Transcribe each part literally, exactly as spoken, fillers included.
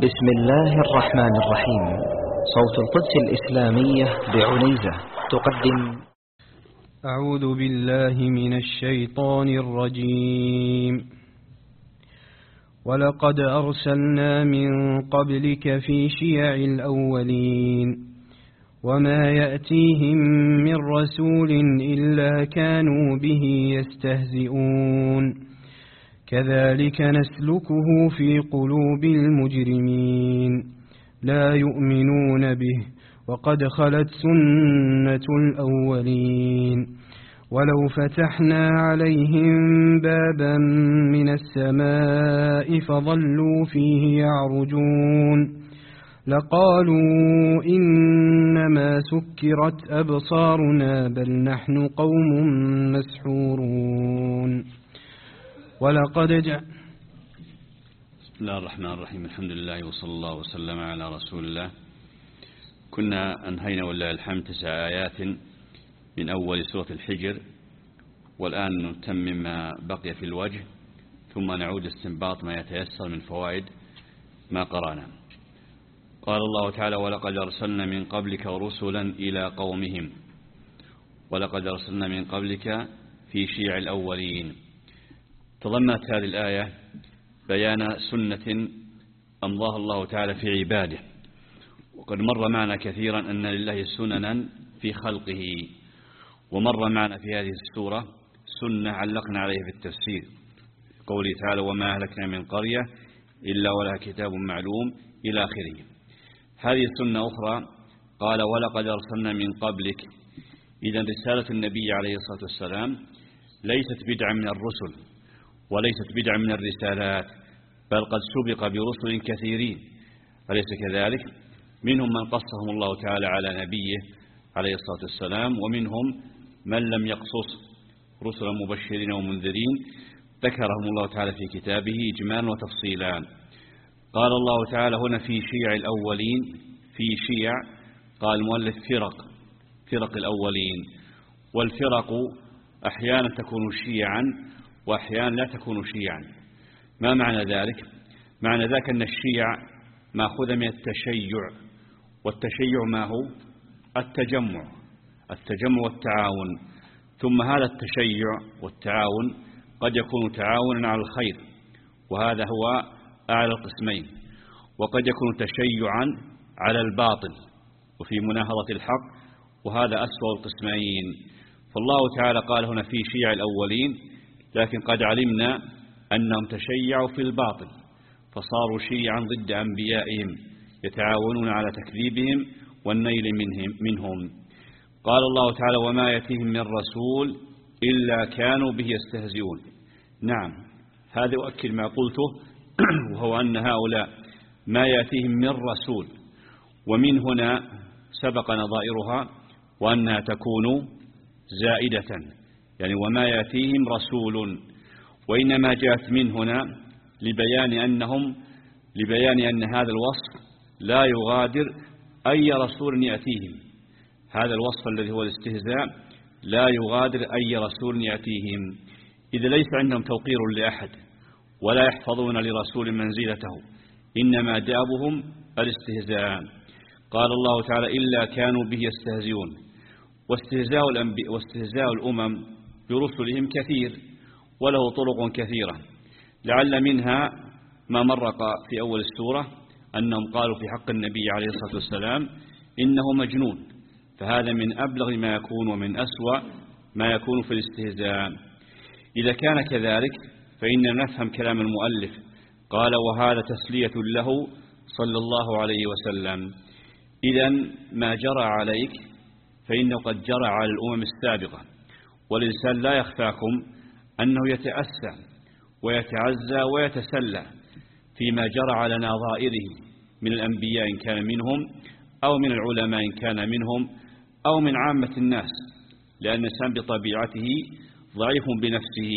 بسم الله الرحمن الرحيم. صوت القدس الإسلامية بعنيزة تقدم. أعوذ بالله من الشيطان الرجيم. ولقد أرسلنا من قبلك في شيع الأولين وما يأتيهم من رسول إلا كانوا به يستهزئون كذلك نسلكه في قلوب المجرمين لا يؤمنون به وقد خلت سنة الأولين ولو فتحنا عليهم بابا من السماء فظلوا فيه يعرجون لقالوا إنما سكرت أبصارنا بل نحن قوم مسحورون. ولقد جاء بسم الله الرحمن الرحيم. الحمد لله وصلى الله وسلم على رسول الله. كنا أنهينا ولله الحمد تسع آيات من أول سورة الحجر، والآن نتمم ما بقي في الوجه ثم نعود استنباط ما يتيسر من فوائد ما قرأنا. قال الله تعالى: ولقد أرسلنا من قبلك رسلا إلى قومهم. ولقد أرسلنا من قبلك في شيع الأولين. تضمنت هذه الآية بيان سنة أمضاها الله تعالى في عباده، وقد مر معنا كثيرا أن لله سننا في خلقه، ومر معنا في هذه السورة سنة علقنا عليها في التفسير قوله تعالى: وما أهلكنا من قرية إلا ولها كتاب معلوم إلى آخره. هذه سنة أخرى قال: ولقد أرسلنا من قبلك. إذن رسالة النبي عليه الصلاة والسلام ليست بدعة من الرسل وليست بدعة من الرسالات، بل قد سبق برسل كثيرين، أليس كذلك؟ منهم من قصهم الله تعالى على نبيه عليه الصلاة والسلام، ومنهم من لم يقصص، رسلا مبشرين ومنذرين ذكرهم الله تعالى في كتابه إجمالا وتفصيلا. قال الله تعالى هنا في شيع الأولين. في شيع قال المؤلف فرق، فرق الأولين، والفرق أحيانا تكون شيعا وأحيانا لا تكون شيعا. ما معنى ذلك؟ معنى ذلك أن الشيع ماخوذ من التشيع، والتشيع ما هو؟ التجمع، التجمع والتعاون. ثم هذا التشيع والتعاون قد يكون تعاونا على الخير، وهذا هو أعلى القسمين، وقد يكون تشيعا على الباطل وفي مناهضة الحق، وهذا أسوأ القسمين. فالله تعالى قال هنا في شيع الأولين، لكن قد علمنا أنهم تشيعوا في الباطل فصاروا شيعا ضد أنبيائهم يتعاونون على تكذيبهم والنيل منهم, منهم. قال الله تعالى: وما يأتيهم من رسول إلا كانوا به يستهزئون. نعم، هذا يؤكد ما قلته وهو أن هؤلاء ما يأتيهم من رسول، ومن هنا سبق نظائرها وأنها تكون زائدة، يعني وما يأتيهم رسول، وإنما جاءت من هنا لبيان أنهم لبيان أن هذا الوصف لا يغادر أي رسول يأتيهم. هذا الوصف الذي هو الاستهزاء لا يغادر أي رسول يأتيهم، إذا ليس عندهم توقير لأحد ولا يحفظون لرسول منزلته، إنما دابهم الاستهزاء. قال الله تعالى: إلا كانوا به يستهزئون. واستهزاء الأنبياء واستهزاء الأمم برسلهم كثير وله طرق كثيرة، لعل منها ما مرق في أول السورة أنهم قالوا في حق النبي عليه الصلاة والسلام إنه مجنون، فهذا من أبلغ ما يكون ومن أسوأ ما يكون في الاستهزاء. إذا كان كذلك فإننا نفهم كلام المؤلف، قال: وهذا تسلية له صلى الله عليه وسلم. إذن ما جرى عليك فإنه قد جرى على الأمم السابقة، والإنسان لا يخفاكم أنه يتأسى ويتعزى ويتسلى فيما جرى على نظائره من الأنبياء إن كان منهم، أو من العلماء إن كان منهم، أو من عامة الناس، لأن الإنسان بطبيعته ضعيف بنفسه،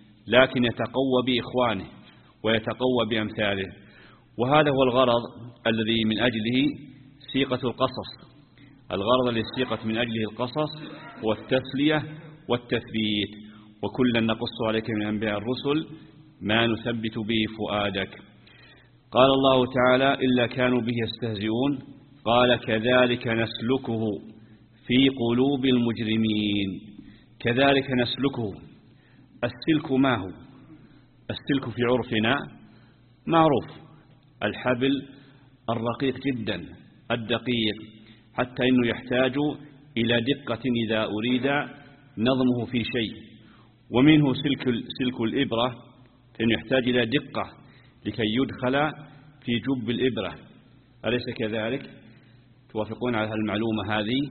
لكن يتقوى بإخوانه ويتقوى بأمثاله. وهذا هو الغرض الذي من أجله سيقة القصص، الغرض الذي سيقت من أجله القصص والتسلية والتثبيت. وكلا نقص عليك من أنباء الرسل ما نثبت به فؤادك. قال الله تعالى إلا كانوا به يستهزئون. قال كذلك نسلكه في قلوب المجرمين. كذلك نسلكه. السلك ما هو؟ السلك في عرفنا معروف، الحبل الرقيق جدا الدقيق، حتى إنه يحتاج إلى دقة إذا أريد نظمه في شيء. ومنه سلك, سلك الإبرة، فإنه يحتاج إلى دقة لكي يدخل في جب الإبرة. أليس كذلك؟ توافقون على المعلومة هذه؟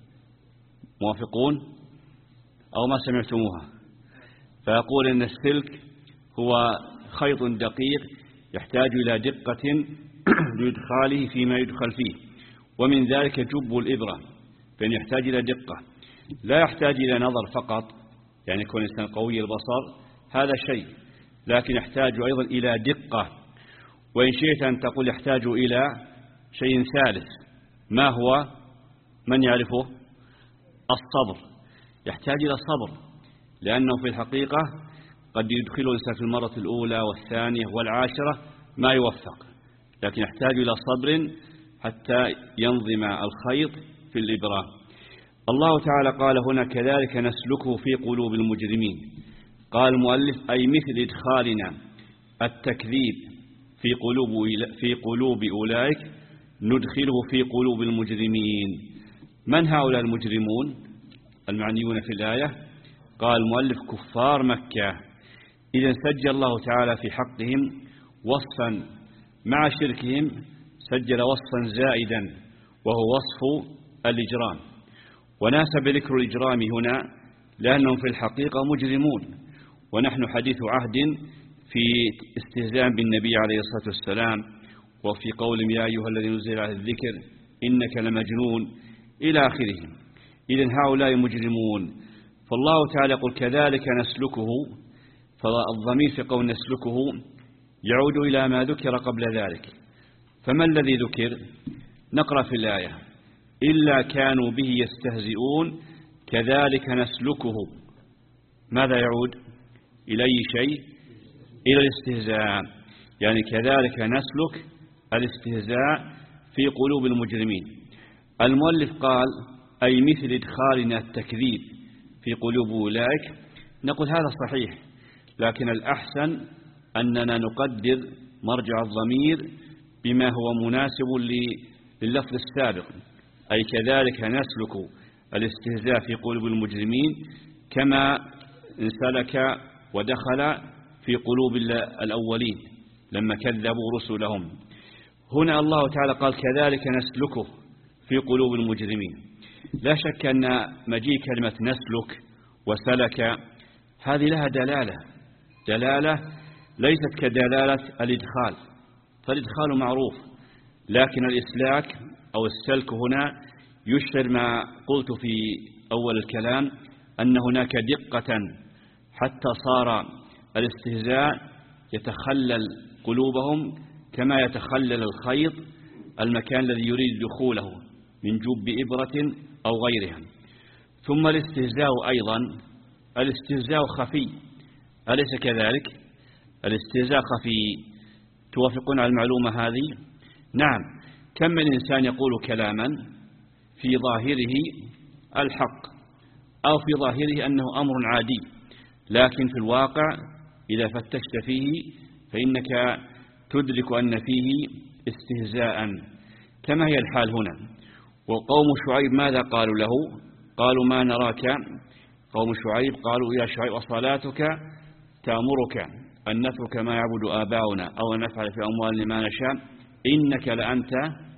موافقون أو ما سمعتموها؟ فيقول أن السلك هو خيط دقيق يحتاج إلى دقة لإدخاله فيما يدخل فيه، ومن ذلك جب الإبرة، فإن يحتاج إلى دقة، لا يحتاج إلى نظر فقط، يعني يكون الإنسان قوي البصر هذا شيء، لكن يحتاج أيضا إلى دقة. وإن شئت أن تقول يحتاج إلى شيء ثالث، ما هو؟ من يعرفه؟ الصبر. يحتاج إلى الصبر، لأنه في الحقيقة قد يدخل الإنسان في المرة الأولى والثانية والعاشرة ما يوفق، لكن يحتاج إلى صبر حتى ينظم الخيط في الإبرة. الله تعالى قال هنا كذلك نسلكه في قلوب المجرمين. قال المؤلف أي مثل إدخالنا التكذيب في قلوب في قلوب أولئك ندخله في قلوب المجرمين. من هؤلاء المجرمون المعنيون في الآية؟ قال المؤلف كفار مكة. إذا سجل الله تعالى في حقهم وصفا مع شركهم، سجل وصفا زائدا وهو وصف الإجرام، وناسب ذكر الإجرام هنا لأنهم في الحقيقة مجرمون، ونحن حديث عهد في استهزاء بالنبي عليه الصلاة والسلام، وفي قولهم يا أيها الذي نزل على الذكر إنك لمجنون إلى آخره. إذن هؤلاء مجرمون. فالله تعالى يقول كذلك نسلكه، فالضمير في قول نسلكه يعود إلى ما ذكر قبل ذلك. فما الذي ذكر؟ نقرأ في الآية إلا كانوا به يستهزئون كذلك نسلكه. ماذا يعود؟ إلى أي شيء؟ إلى الاستهزاء، يعني كذلك نسلك الاستهزاء في قلوب المجرمين. المؤلف قال أي مثل إدخالنا التكذيب في قلوب أولئك. نقول هذا صحيح، لكن الأحسن أننا نقدر مرجع الضمير بما هو مناسب لللفظ السابق، أي كذلك نسلك الاستهزاء في قلوب المجرمين كما انسلك ودخل في قلوب الأولين لما كذبوا رسلهم. هنا الله تعالى قال كذلك نسلكه في قلوب المجرمين. لا شك أن مجيء كلمة نسلك وسلك هذه لها دلالة دلالة ليست كدلالة الإدخال، فالإدخال معروف، لكن الإسلاك أو السلك هنا يشعر ما قلت في أول الكلام أن هناك دقة حتى صار الاستهزاء يتخلل قلوبهم كما يتخلل الخيط المكان الذي يريد دخوله من جب إبرة أو غيرها. ثم الاستهزاء أيضا الاستهزاء خفي، أليس كذلك؟ الاستهزاء خفي. توافقون على المعلومة هذه؟ نعم. كم من إنسان يقول كلاما في ظاهره الحق أو في ظاهره أنه أمر عادي، لكن في الواقع إذا فتشت فيه فإنك تدرك أن فيه استهزاء، كما هي الحال هنا. وقوم شعيب ماذا قالوا له؟ قالوا ما نراك. قوم شعيب قالوا يا شعيب أصلاتك تأمرك أن نترك ما يعبد آباؤنا أو أن نفعل في أموالنا ما نشاء إنك لأنت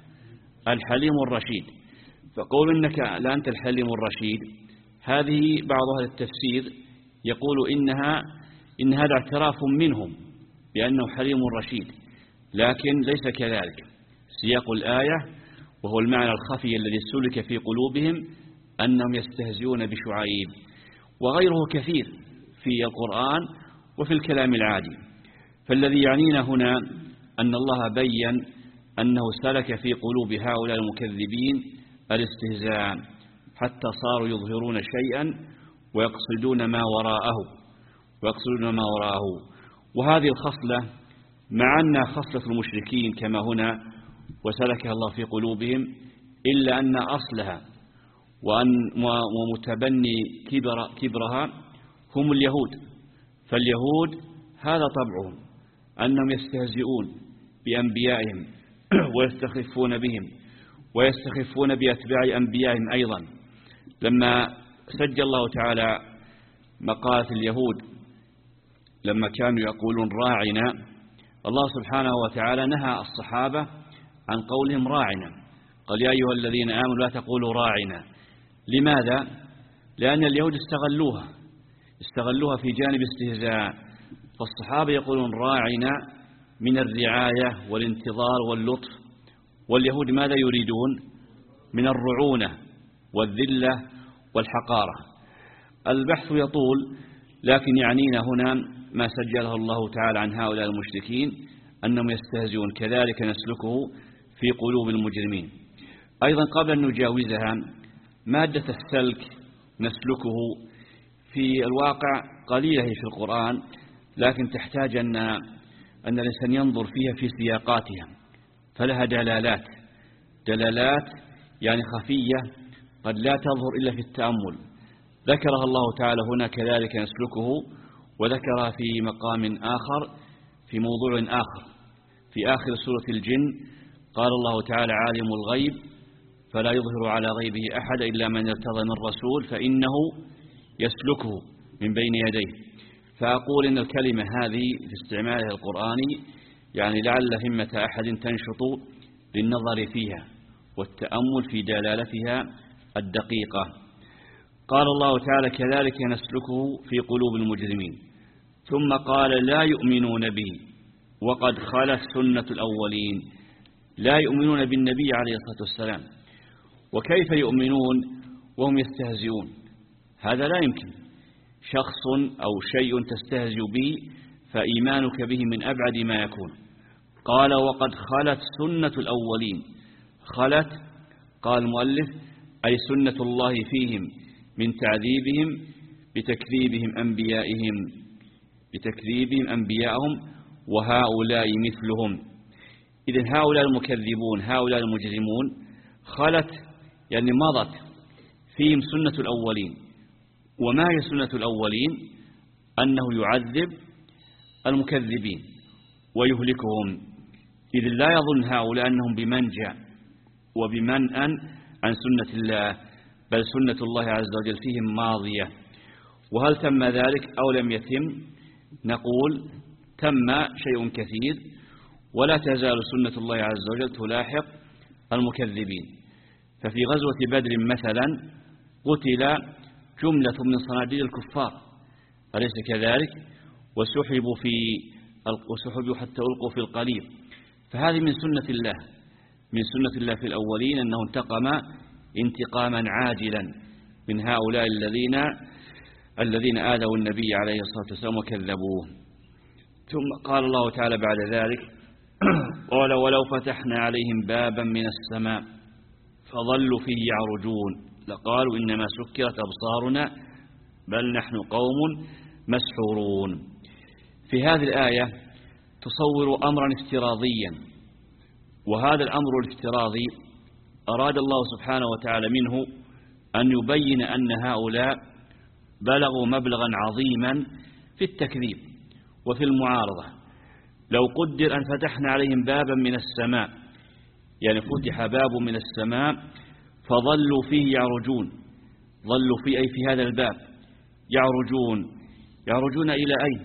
الحليم الرشيد. فقول إنك لأنت الحليم الرشيد هذه بعض أهل التفسير يقول إنها إن هذا اعتراف منهم بأنه حليم رشيد، لكن ليس كذلك. سياق الآية وهو المعنى الخفي الذي سلك في قلوبهم أنهم يستهزئون بشعيب، وغيره كثير في القرآن وفي الكلام العادي. فالذي يعنينا هنا أن الله بيّن أنه سلك في قلوب هؤلاء المكذبين الاستهزاء حتى صاروا يظهرون شيئا ويقصدون ما وراءه ويقصدون ما وراءه. وهذه الخصلة مع أن خصلة المشركين كما هنا وسلكها الله في قلوبهم، إلا أن أصلها وأن ومتبني كبر كبرها هم اليهود. فاليهود هذا طبعهم، أنهم يستهزئون بأنبيائهم ويستخفون بهم ويستخفون بأتباع أنبيائهم أيضا. لما سجل الله تعالى مقالة اليهود لما كانوا يقولون راعنا، الله سبحانه وتعالى نهى الصحابة عن قولهم راعنا، قال يا أيها الذين آمنوا لا تقولوا راعنا. لماذا؟ لأن اليهود استغلوها استغلوها في جانب استهزاء. فالصحابة يقولون راعنا من الرعاية والانتظار واللطف، واليهود ماذا يريدون؟ من الرعونة والذلة والحقارة. البحث يطول، لكن يعنينا هنا ما سجله الله تعالى عن هؤلاء المشركين أنهم يستهزئون، كذلك نسلكه في قلوب المجرمين. أيضا قبل أن نجاوزها، مادة السلك نسلكه في الواقع قليلة في القرآن، لكن تحتاج أن أن الإنسان ينظر فيها في سياقاتها، فلها دلالات دلالات يعني خفية قد لا تظهر إلا في التأمل. ذكرها الله تعالى هنا كذلك نسلكه، وذكرها في مقام آخر في موضوع آخر في آخر سورة الجن. قال الله تعالى عالم الغيب فلا يظهر على غيبه أحد إلا من ارتضى من رسول فإنه يسلكه من بين يديه. فأقول إن الكلمة هذه في استعمالها القرآني يعني لعل همة أحد تنشط للنظر فيها والتأمل في دلالتها الدقيقة. قال الله تعالى كذلك نسلكه في قلوب المجرمين، ثم قال لا يؤمنون به وقد خلت سنة الأولين. لا يؤمنون بالنبي عليه الصلاة والسلام، وكيف يؤمنون وهم يستهزئون؟ هذا لا يمكن. شخص أو شيء تستهزئ به فإيمانك به من أبعد ما يكون. قال وقد خلت سنة الأولين. خلت قال المؤلف أي سنة الله فيهم من تعذيبهم بتكذيبهم أنبيائهم بتكذيبهم أنبيائهم وهؤلاء مثلهم. إذن هؤلاء المكذبون هؤلاء المجرمون خلت يعني مضت فيهم سنة الأولين. وما هي سنة الأولين؟ أنه يعذب المكذبين ويهلكهم. إذن لا يظن هؤلاء أنهم بمنجأ وبمنأ عن سنة الله، بل سنة الله عز وجل فيهم ماضية. وهل تم ذلك أو لم يتم؟ نقول تم شيء كثير، ولا تزال سنة الله عز وجل تلاحق المكذبين. ففي غزوة بدر مثلا قتل جملة من صناديد الكفار، أليس كذلك؟ وسحبوا في وسحبوا حتى ألقوا في القليب. فهذه من سنة الله من سنة الله في الأولين، أنه انتقم انتقاما عاجلا من هؤلاء الذين الذين آذوا النبي عليه الصلاة والسلام وكذبوه. ثم قال الله تعالى بعد ذلك قال ولو فتحنا عليهم بابا من السماء فظلوا فيه يعرجون لقالوا إنما سكرت أبصارنا بل نحن قوم مسحورون. في هذه الآية تصور أمرا افتراضيا، وهذا الأمر الافتراضي أراد الله سبحانه وتعالى منه أن يبين أن هؤلاء بلغوا مبلغا عظيما في التكذيب وفي المعارضة. لو قدر أن فتحنا عليهم بابا من السماء، يعني فتح باب من السماء فظلوا فيه يعرجون، ظلوا فيه أي في هذا الباب يعرجون. يعرجون إلى أين؟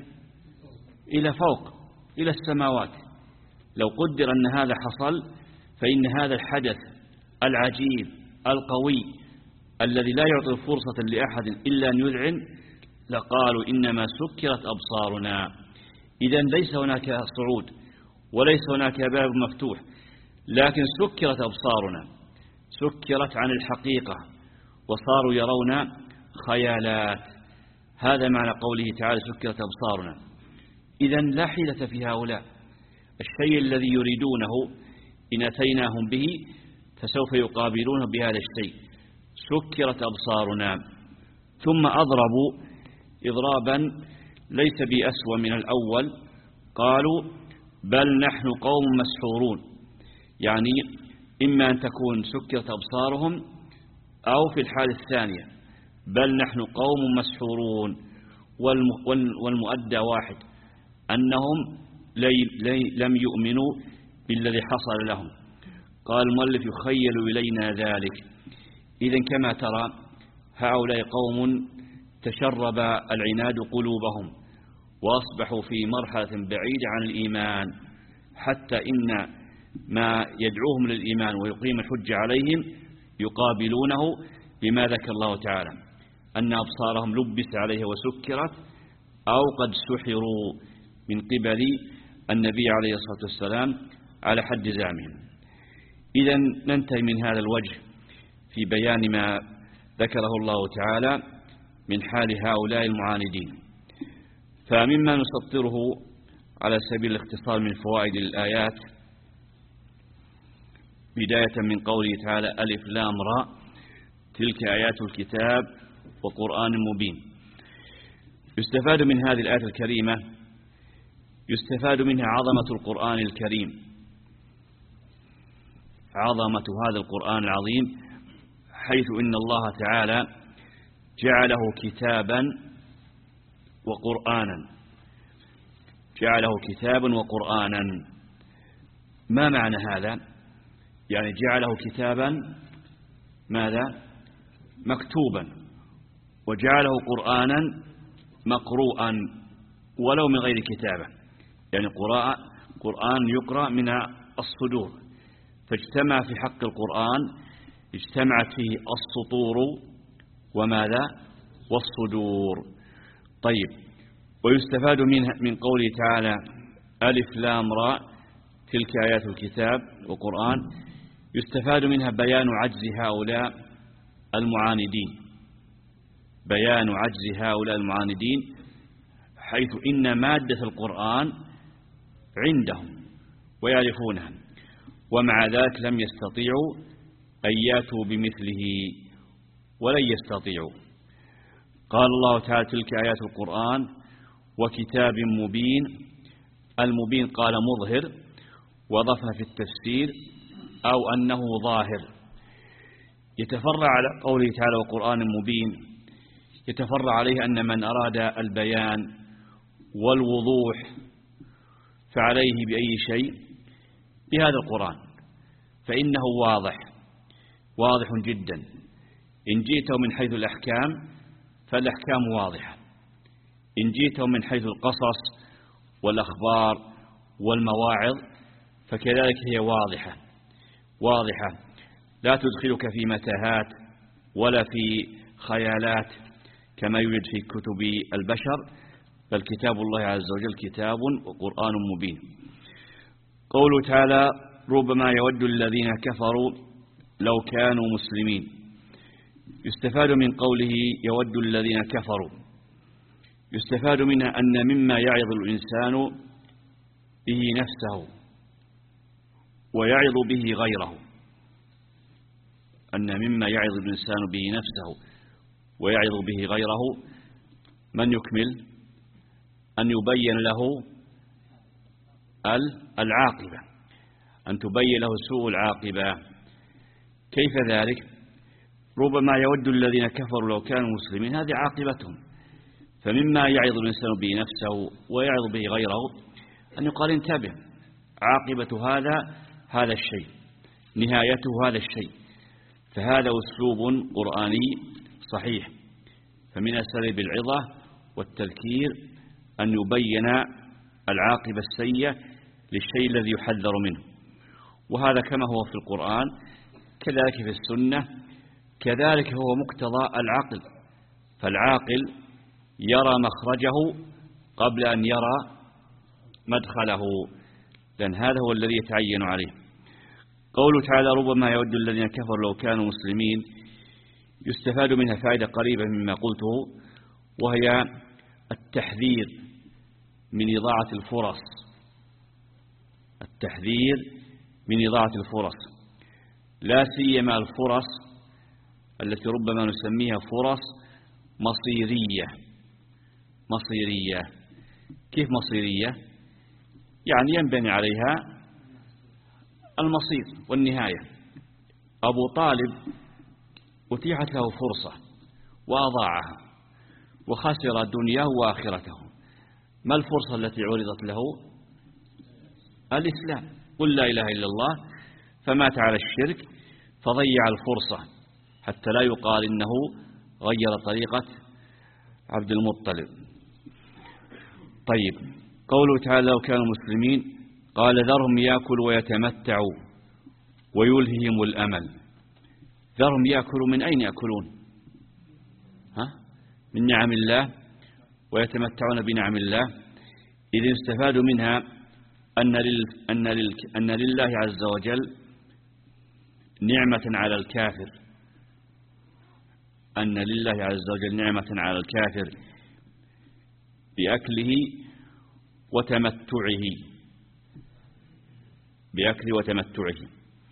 إلى فوق، إلى السماوات. لو قدر أن هذا حصل فإن هذا الحدث العجيب القوي الذي لا يعطي فرصة لأحد إلا أن يذعن لقالوا إنما سكرت أبصارنا. إذن ليس هناك صعود وليس هناك باب مفتوح، لكن سكرت أبصارنا، سكرت عن الحقيقة وصاروا يرون خيالات. هذا معنى قوله تعالى سكرت أبصارنا. إذن لا حيلة في هؤلاء. الشيء الذي يريدونه إن أتيناهم به فسوف يقابلونه بهذا الشيء. سكرت أبصارنا. ثم أضربوا إضرابا ليس بأسوأ من الأول، قالوا بل نحن قوم مسحورون، يعني إما أن تكون سكرت أبصارهم أو في الحالة الثانية بل نحن قوم مسحورون، والمؤدى واحد أنهم لم يؤمنوا بالذي حصل لهم. قال المؤلف يخيل إلينا ذلك. إذن كما ترى هؤلاء قوم تشرب العناد قلوبهم وأصبحوا في مرحلة بعيدة عن الإيمان، حتى إن ما يدعوهم للإيمان ويقيم الحجة عليهم يقابلونه بما ذكر الله تعالى أن أبصارهم لبس عليها وسكرت أو قد سحروا من قبل النبي عليه الصلاة والسلام على حد زعمهم. إذن ننتهي من هذا الوجه في بيان ما ذكره الله تعالى من حال هؤلاء المعاندين. فمما نسطره على سبيل الاختصار من فوائد الآيات بداية من قوله تعالى ألف لام را تلك آيات الكتاب وقرآن مبين. يستفاد من هذه الآية الكريمة يستفاد منها عظمة القرآن الكريم، عظمة هذا القرآن العظيم، حيث إن الله تعالى جعله كتابا وقرآنا، جعله كتابا وقرآنا. ما معنى هذا؟ يعني جعله كتابا ماذا؟ مكتوبا، وجعله قرآنا مقروءا ولو من غير كتابة، يعني قرآن يقرأ من الصدور، فاجتمع في حق القرآن اجتمعت فيه السطور وماذا؟ والصدور. طيب، ويستفاد منها من قوله تعالى ألف لام را تلك آيات الكتاب وقرآن، يستفاد منها بيان عجز هؤلاء المعاندين، بيان عجز هؤلاء المعاندين، حيث إن مادة القرآن عندهم ويعرفونها، ومع ذلك لم يستطيعوا أن ياتوا بمثله ولن يستطيعوا. قال الله تعالى تلك آيات القرآن وكتاب مبين. المبين قال مظهر، وضفها في التفسير أو أنه ظاهر. يتفرع على قوله تعالى وقرآن مبين، يتفرع عليه أن من أراد البيان والوضوح فعليه بأي شيء بهذا القرآن، فإنه واضح واضح جدا. إن جئته من حيث الأحكام فالأحكام واضحة، إن جئته من حيث القصص والأخبار والمواعظ فكذلك هي واضحة واضحة لا تدخلك في متاهات ولا في خيالات كما يوجد في كتب البشر، بل كتاب الله عز وجل كتاب وقرآن مبين. قوله تعالى ربما يود الذين كفروا لو كانوا مسلمين. يستفاد من قوله يود الذين كفروا، يستفاد منها أن مما يعظ الإنسان به نفسه ويعظ به غيره، أن مما يعظ الإنسان به نفسه ويعظ به غيره من يكمل أن يبين له العاقبة، أن تبين له سوء العاقبة. كيف ذلك؟ ربما يود الذين كفروا لو كانوا مسلمين، هذه عاقبتهم. فمما يعظ الإنسان به نفسه ويعظ به غيره أن يقال انتبه، عاقبة هذا هذا الشيء، نهايته هذا الشيء. فهذا أسلوب قرآني صحيح. فمن أساليب العظة والتذكير أن يبين العاقبة السيئة للشيء الذي يحذر منه، وهذا كما هو في القرآن كذلك في السنة، كذلك هو مقتضى العقل. فالعاقل يرى مخرجه قبل أن يرى مدخله، لأن هذا هو الذي يتعين عليه. قوله تعالى ربما يود الذين كفروا لو كانوا مسلمين، يستفاد منها فائدة قريبة مما قلته، وهي التحذير من إضاعة الفرص، التحذير من إضاعة الفرص، لا سيما الفرص التي ربما نسميها فرص مصيرية. مصيرية كيف مصيرية؟ يعني ينبني عليها المصير والنهاية. أبو طالب أتيحت له فرصة وأضاعها وخسر دنياه وآخرته. ما الفرصة التي عرضت له؟ الإسلام. قل لا إله إلا الله، فمات على الشرك فضيع الفرصة حتى لا يقال إنه غير طريقة عبد المطلب. طيب، قوله تعالى لو كانوا مسلمين، قال ذرهم يأكلوا ويتمتعوا ويلههم الأمل. ذرهم يأكلوا، من أين يأكلون؟ ها؟ من نعم الله، ويتمتعون بنعم الله. إذا استفادوا منها أن, لل... أن, لل... أن لله عز وجل نعمة على الكافر، أن لله عز وجل نعمة على الكافر بأكله وتمتعه بأكله وتمتعه.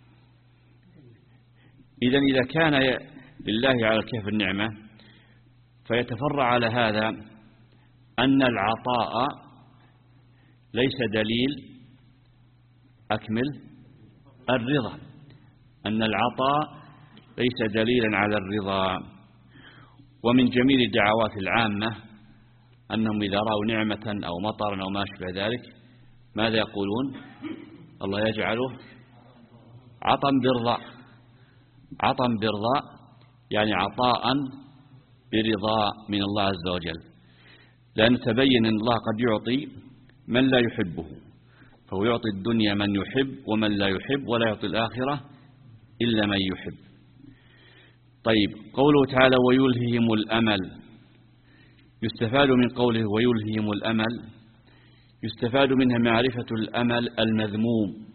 إذن إذا كان لله على الكافر نعمة، فيتفرع على هذا أن العطاء ليس دليل أكمل الرضا، أن العطاء ليس دليلا على الرضا. ومن جميل الدعوات العامة أنهم إذا رأوا نعمة أو مطرا أو ما أشبه ذلك ماذا يقولون؟ الله يجعله عطا برضاء. عطا برضاء يعني عطاء برضاء من الله عز وجل، لأن تبين أن الله قد يعطي من لا يحبه، فهو يعطي الدنيا من يحب ومن لا يحب، ولا يعطي الآخرة إلا من يحب. طيب، قوله تعالى ويلههم الأمل، يستفاد من قوله ويلههم الأمل، يستفاد منها معرفة الأمل المذموم،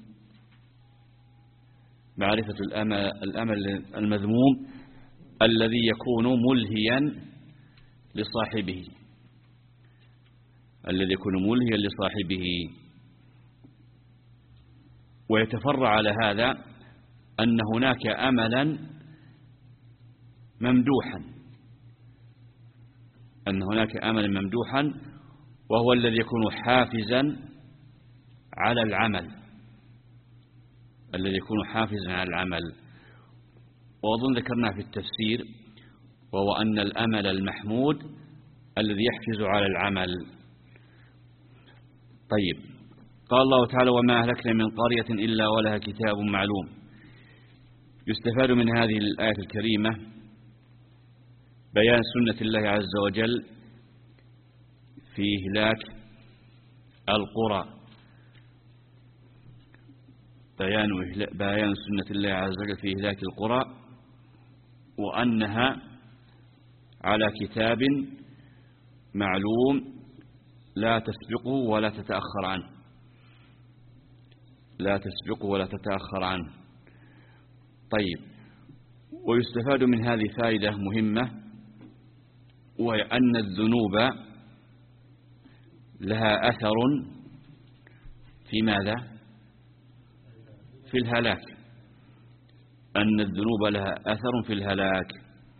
معرفة الأمل, الأمل المذموم الذي يكون ملهيا لصاحبه، الذي يكون ملهيا لصاحبه. ويتفرع على هذا أن هناك أملا ممدوحا، أن هناك أملا ممدوحا وهو الذي يكون حافزا على العمل، الذي يكون حافزا على العمل. وأظن ذكرنا في التفسير، وهو أن الأمل المحمود الذي يحفز على العمل. طيب، قال الله تعالى وما أهلكنا من قرية إلا ولها كتاب معلوم. يستفاد من هذه الآية الكريمة بيان سنة الله عز وجل في إهلاك القرى، بيان بيان سنة الله عز وجل في إهلاك القرى، وأنها على كتاب معلوم لا تسبقه ولا تتأخر عنه، لا تسبقه ولا تتأخر عنه. طيب، ويستفاد من هذه فائدة مهمة، وهي أن الذنوب لها أثر في ماذا؟ في الهلاك، أن الذنوب لها أثر في الهلاك.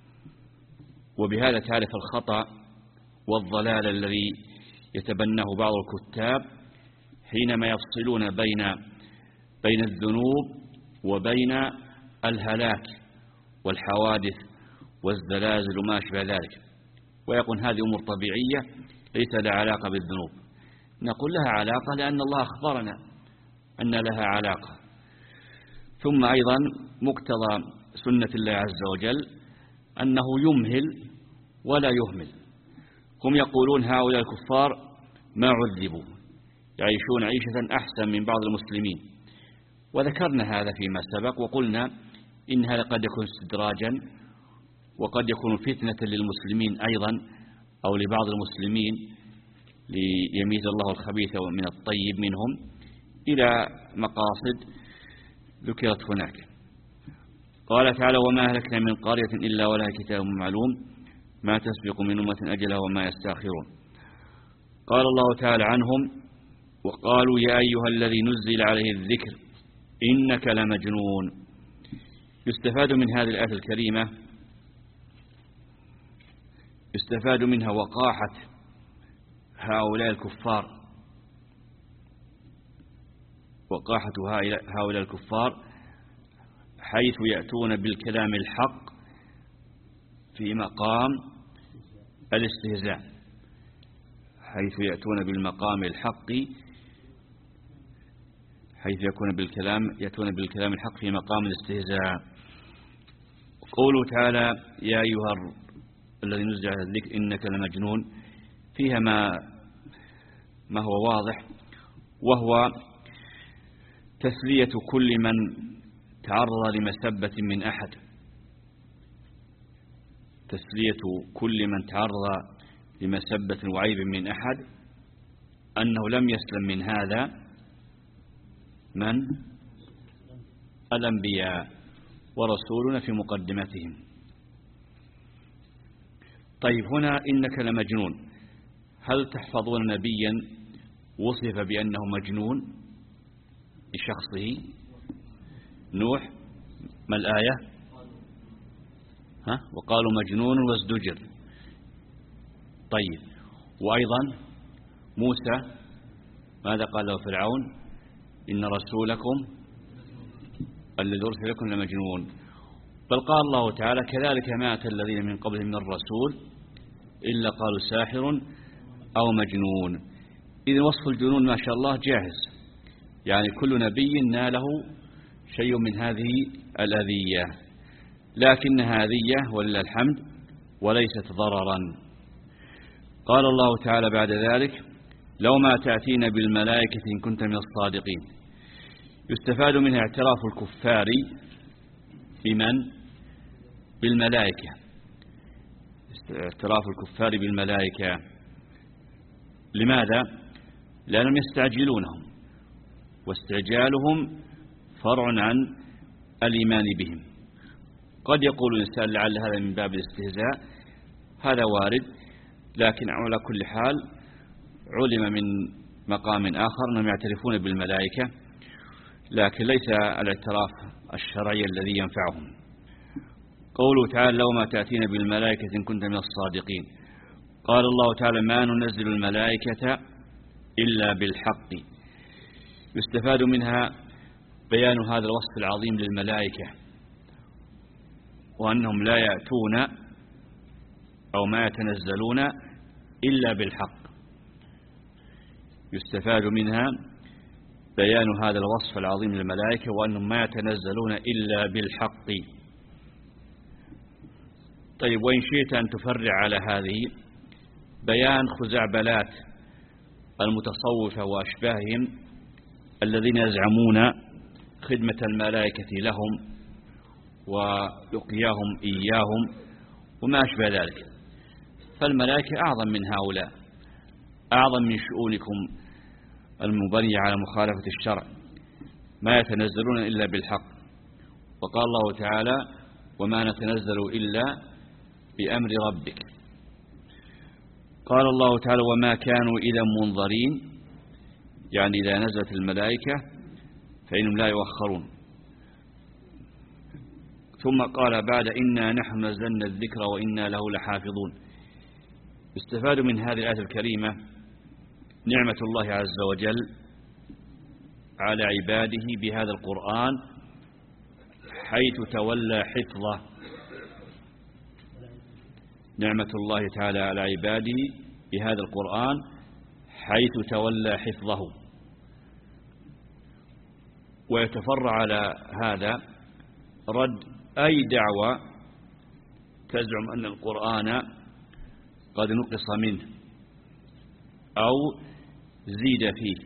وبهذا تعرف الخطأ والضلال الذي يتبناه بعض الكتاب حينما يفصلون بين بين الذنوب وبين الهلاك والحوادث والزلازل وما أشبه ذلك، ويقول هذه أمور طبيعية ليس لها علاقة بالذنوب. نقول لها علاقة لأن الله أخبرنا أن لها علاقة. ثم أيضا مقتضى سنة الله عز وجل أنه يمهل ولا يهمل. هم يقولون هؤلاء الكفار ما عذبوا، يعيشون عيشة أحسن من بعض المسلمين، وذكرنا هذا فيما سبق، وقلنا إن هذا قد يكون استدراجا، وقد يكون فتنة للمسلمين أيضا أو لبعض المسلمين ليميز الله الخبيث من الطيب منهم إلى مقاصد ذكرت هناك. قال تعالى وما أهلكنا من قرية إلا ولها كتاب معلوم ما تسبق من أمة أجلها وما يستأخرون. قال الله تعالى عنهم وقالوا يا أيها الذي نزل عليه الذكر إنك لمجنون. يستفاد من هذه الآية الكريمة يستفاد منها وقاحة هؤلاء الكفار وقاحة هؤلاء الكفار حيث يأتون بالكلام الحق في مقام الاستهزاء، حيث يأتون بالمقام الحق حيث يكون بالكلام يأتون بالكلام الحق في مقام الاستهزاء. قوله تعالى يا أيها الذي نزل على الذكر إنك لمجنون فيها ما ما هو واضح، وهو تسلية كل من تعرض لمسبة من أحد، تسلية كل من تعرض لمسبة وعيب من أحد أنه لم يسلم من هذا من الأنبياء ورسولنا في مقدمتهم. طيب هنا إنك لمجنون، هل تحفظون نبيا وصف بأنه مجنون بشخصه؟ نوح ما الآية؟ ها؟ وقالوا مجنون وازدجر. طيب وأيضا موسى ماذا قال له فرعون؟ إن رسولكم الذي أرسل لكم لمجنون. بل قال الله تعالى كذلك ما أتى الذين من قبلهم من الرسول إلا قالوا ساحر أو مجنون. إذن وصف الجنون ما شاء الله جاهز، يعني كل نبي ناله شيء من هذه الأذية، لكنها أذية ولله الحمد وليست ضررا. قال الله تعالى بعد ذلك لو ما تأتين بالملائكة إن كنت من الصادقين. يستفاد منها اعتراف الكفار بمن؟ بالملائكة، اعتراف الكفار بالملائكة. لماذا؟ لأنهم يستعجلونهم، واستعجالهم فرع عن الإيمان بهم. قد يقول الإنسان لعل هذا من باب الاستهزاء، هذا وارد، لكن على كل حال علم من مقام آخر أنهم يعترفون بالملائكة، لكن ليس الاعتراف الشرعي الذي ينفعهم. قوله تعالى لو ما تأتين بالملائكة إن كنت من الصادقين. قال الله تعالى ما ننزل الملائكة إلا بالحق. يستفاد منها بيان هذا الوصف العظيم للملائكة، وأنهم لا يأتون أو ما يتنزلون إلا بالحق. يستفاد منها بيان هذا الوصف العظيم للملائكة وأنهم ما يتنزلون إلا بالحق. طيب وإن شئت أن تفرع على هذه بيان خزعبلات المتصوفة وأشباههم الذين يزعمون خدمة الملائكة لهم ولقياهم إياهم وما أشبه ذلك. فالملائكة أعظم من هؤلاء، أعظم من شؤونكم المبنية على مخالفة الشرع، ما يتنزلون إلا بالحق. وقال الله تعالى وما نتنزل إلا بأمر ربك. قال الله تعالى وما كانوا إذا منظرين، يعني إذا نزلت الملائكة فإنهم لا يؤخرون. ثم قال بعد إنا نحن نزلنا الذكر وإنا له لحافظون. استفاد من هذه الآية الكريمة نعمة الله عز وجل على عباده بهذا القرآن حيث تولى حفظه، نعمة الله تعالى على عباده بهذا القرآن حيث تولى حفظه. ويتفرع على هذا رد أي دعوة تزعم أن القرآن قد نقص منه أو زيد فيه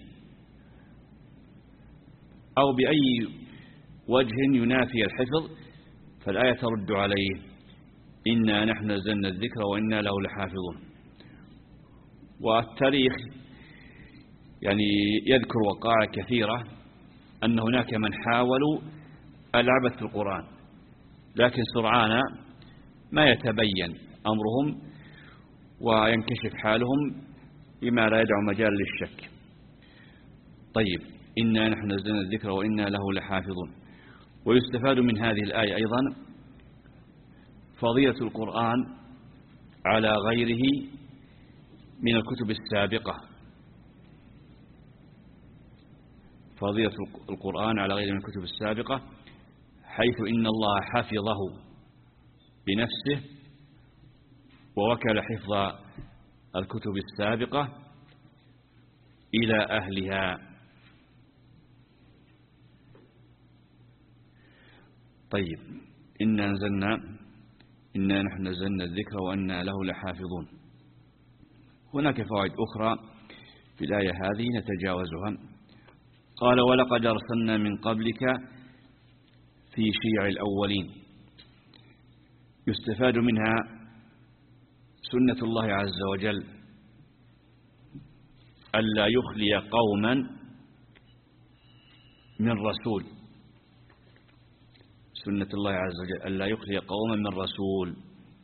أو بأي وجه ينافي الحفظ، فالآية ترد عليه إنا نحن نزلنا الذكر وإنا له لحافظون. والتاريخ يعني يذكر وقائع كثيرة أن هناك من حاولوا العبث في القرآن، لكن سرعان ما يتبين أمرهم وينكشف حالهم بما لا يدع مجال للشك. طيب إنا نحن نزلنا الذكر وإنا له لحافظون. ويستفاد من هذه الآية أيضا فضيلة القرآن على غيره من الكتب السابقة، فضيلة القرآن على غير من الكتب السابقة، حيث إن الله حفظه بنفسه ووكل حفظ الكتب السابقة إلى أهلها. طيب، إنا نزلنا إنا نحن نزلنا الذكر وإنا له لحافظون. هناك فوائد أخرى في الآية هذه نتجاوزها. قال ولقد أرسلنا من قبلك في شيع الأولين. يستفاد منها سنة الله عز وجل ألا يخلي قوما من رسول، سنة الله عز وجل ألا يخلي قوما من رسول،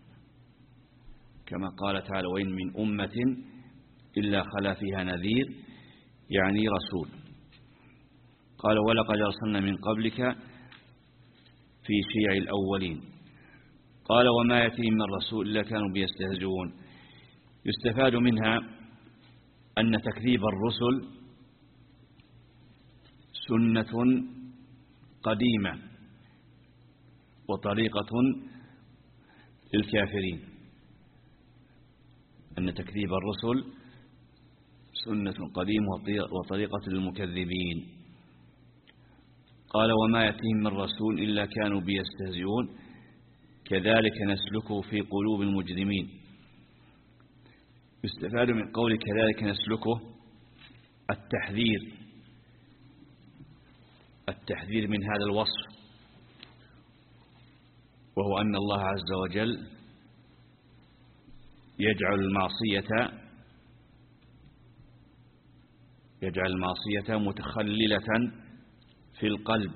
كما قال تعالى وإن من أمة إلا خلا فيها نذير، يعني رسول. قال ولقد أرسلنا من قبلك في شيع الأولين. قال وما يأتيهم من رسول إلا كانوا بيستهزئون. يستفاد منها أن تكذيب الرسل سنة قديمة وطريقة للكافرين، أن تكذيب الرسل سنة قديمة وطريقة للمكذبين. قال وما يأتيهم من رسول إلا كانوا بيستهزئون كذلك نسلكه في قلوب المجرمين. يستفاد من قول كذلك نسلكه التحذير التحذير من هذا الوصف، وهو أن الله عز وجل يجعل المعصية يجعل المعصية متخللة في القلب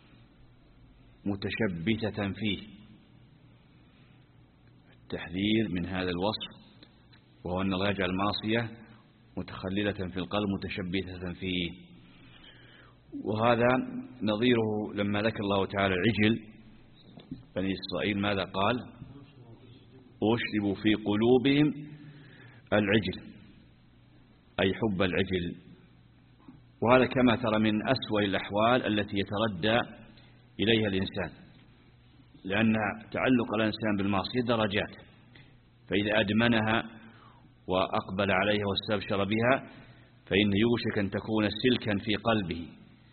متشبثة فيه. التحذير من هذا الوصف وهو أن الله يجعل المعصية متخللة في القلب متشبثة فيه. وهذا نظيره لما ذكر الله تعالى العجل بني إسرائيل ماذا قال؟ أشربوا في قلوبهم العجل، أي حب العجل. وهذا كما ترى من أسوأ الأحوال التي يتردى إليها الإنسان، لأن تعلق الإنسان بالمعصية درجات، فإذا أدمنها وأقبل عليها واستبشر بها فإن يوشك أن تكون سلكا في قلبه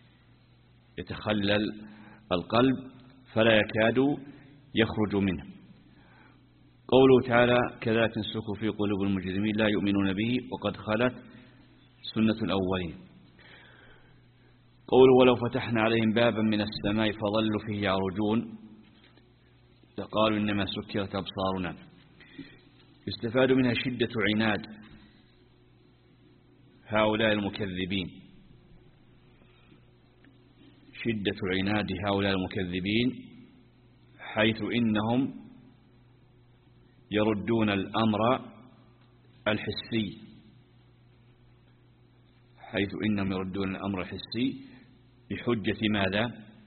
يتخلل القلب فلا يكاد يخرج منه. قوله تعالى كذلك نسلكه في قلوب المجرمين لا يؤمنون به وقد خلت سنة الأولين. قوله ولو فتحنا عليهم بابا من السماء فظلوا فيه يعرجون فقالوا إنما سكرت أبصارنا. يستفاد منها شدة عناد هؤلاء المكذبين، شدة عناد هؤلاء المكذبين، حيث إنهم يردون الأمر الحسي حيث إنهم يردون الأمر الحسي بحجة ماذا؟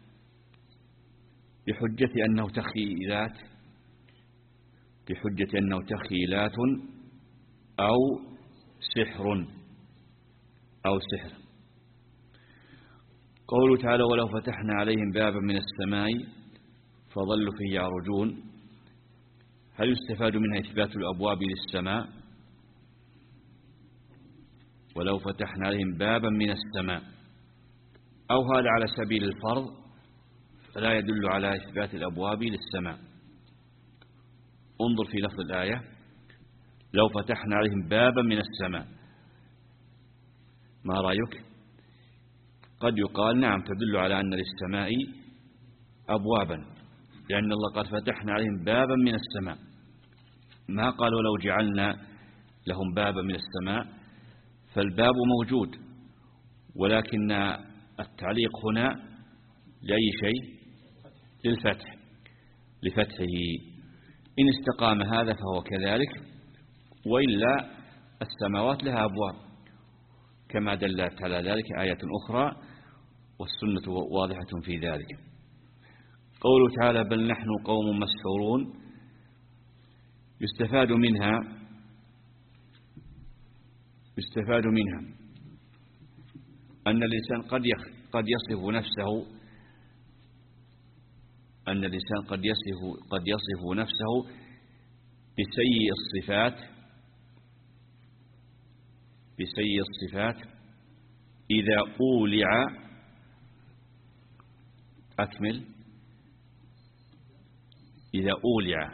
بحجة أنه تخيلات بحجة أنه تخيلات أو سحر أو سحر. قوله تعالى ولو فتحنا عليهم بابا من السماء فظلوا فيه يعرجون. هل يستفاد منها إثبات الأبواب للسماء؟ ولو فتحنا عليهم بابا من السماء، أو هذا على سبيل الفرض فلا يدل على إثبات الأبواب للسماء. انظر في لفظ الآية لو فتحنا عليهم بابا من السماء، ما رأيك؟ قد يقال نعم تدل على أن للسماء أبوابا، لأن الله قد فتحنا عليهم بابا من السماء، ما قالوا لو جعلنا لهم بابا من السماء، فالباب موجود، ولكن التعليق هنا لأي شيء؟ للفتح لفتحه. إن استقام هذا فهو كذلك، وإلا السماوات لها أبواب كما دلت على ذلك آية أخرى، والسنة واضحة في ذلك. قوله تعالى بل نحن قوم مسحورون. يستفاد منها يستفاد منها أن الإنسان قد قد يصف نفسه أن الإنسان قد يصف قد يصف نفسه بسيء الصفات بسيء الصفات إذا أولع أكمل إذا أولع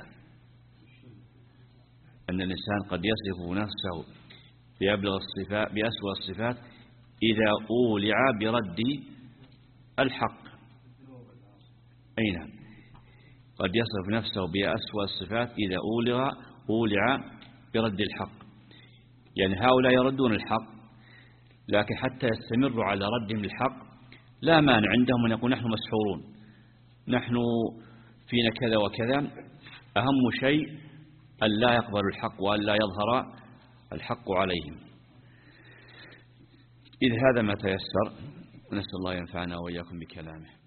أن الإنسان قد يصف نفسه بأبلغ الصفات بأسوأ الصفات إذا أولع برد الحق. أي نعم، قد يصف نفسه بأسوأ الصفات إذا أولع أولع برد الحق. يعني هؤلاء يردون الحق، لكن حتى يستمروا على ردهم الحق لا مانع عندهم أن يقول نحن مسحورون، نحن فينا كذا وكذا. أهم شيء أن لا يقبلوا الحق وأن لا يظهر الحق عليهم. إذ هذا ما تيسر، نسأل الله ينفعنا وإياكم بكلامه.